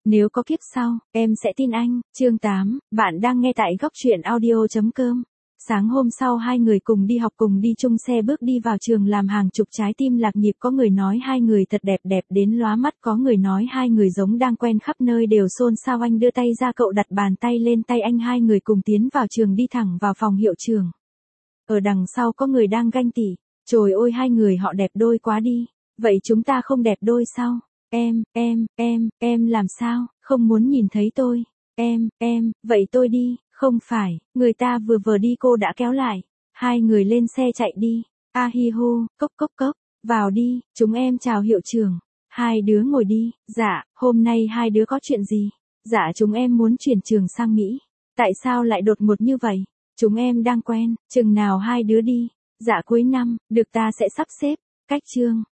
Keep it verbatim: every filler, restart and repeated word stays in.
Nếu có kiếp sau, em sẽ tin anh. Chương tám, bạn đang nghe tại góc truyện audio chấm com. Sáng hôm sau hai người cùng đi học cùng đi chung xe bước đi vào trường làm hàng chục trái tim lạc nhịp, có người nói hai người thật đẹp đẹp đến lóa mắt, có người nói hai người giống đang quen, khắp nơi đều xôn xao. Anh đưa tay ra, cậu đặt bàn tay lên tay anh, hai người cùng tiến vào trường đi thẳng vào phòng hiệu trưởng. Ở đằng sau có người đang ganh tị, trời ơi hai người họ đẹp đôi quá đi, vậy chúng ta không đẹp đôi sao? Em, em, em, em làm sao, không muốn nhìn thấy tôi? Em, em, vậy tôi đi. Không phải, người ta vừa vừa đi cô đã kéo lại. Hai người lên xe chạy đi. A hi hô, cốc cốc cốc, vào đi, chúng em chào hiệu trưởng. Hai đứa ngồi đi. Dạ, hôm nay hai đứa có chuyện gì? Dạ chúng em muốn chuyển trường sang Mỹ. Tại sao lại đột ngột như vậy? Chúng em đang quen, chừng nào hai đứa đi? Dạ cuối năm, được ta sẽ sắp xếp. Cách chương